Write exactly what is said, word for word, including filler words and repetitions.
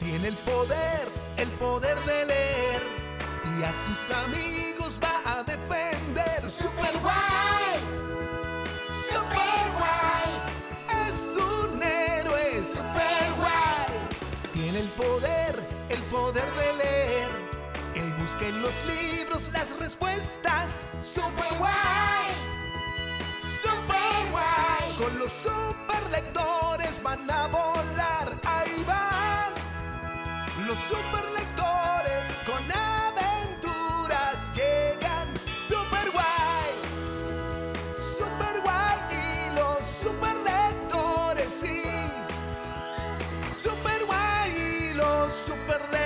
Tiene el poder, el poder de leer, y a sus amigos va a defender. Super guay, super guay, Es un héroe. super guay. Tiene el poder, el poder de leer. Él busca en los libros las respuestas. Super guay, super guay. Con los superlectores van a volar. Ahí van los superlectores con aventuras. Llegan super guay, super guay. Y los superlectores, sí, super guay. Y los superlectores